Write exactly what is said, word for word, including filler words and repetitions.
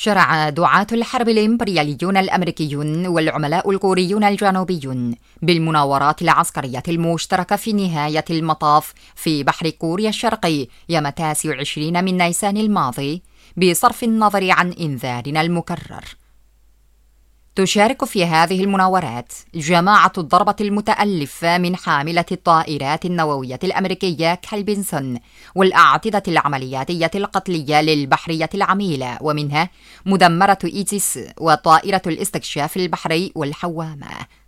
شرع دعاة الحرب الإمبرياليون الأمريكيون والعملاء الكوريون الجنوبيون بالمناورات العسكرية المشتركة في نهاية المطاف في بحر كوريا الشرقي يوم التاسع والعشرين من نيسان الماضي، بصرف النظر عن إنذارنا المكرر. تشارك في هذه المناورات جماعة الضربة المتألفة من حاملة الطائرات النووية الأمريكية كالبنسون والأعتدة العملياتية القتلية للبحرية العميلة، ومنها مدمرة إيتيس وطائرة الاستكشاف البحري والحوامة.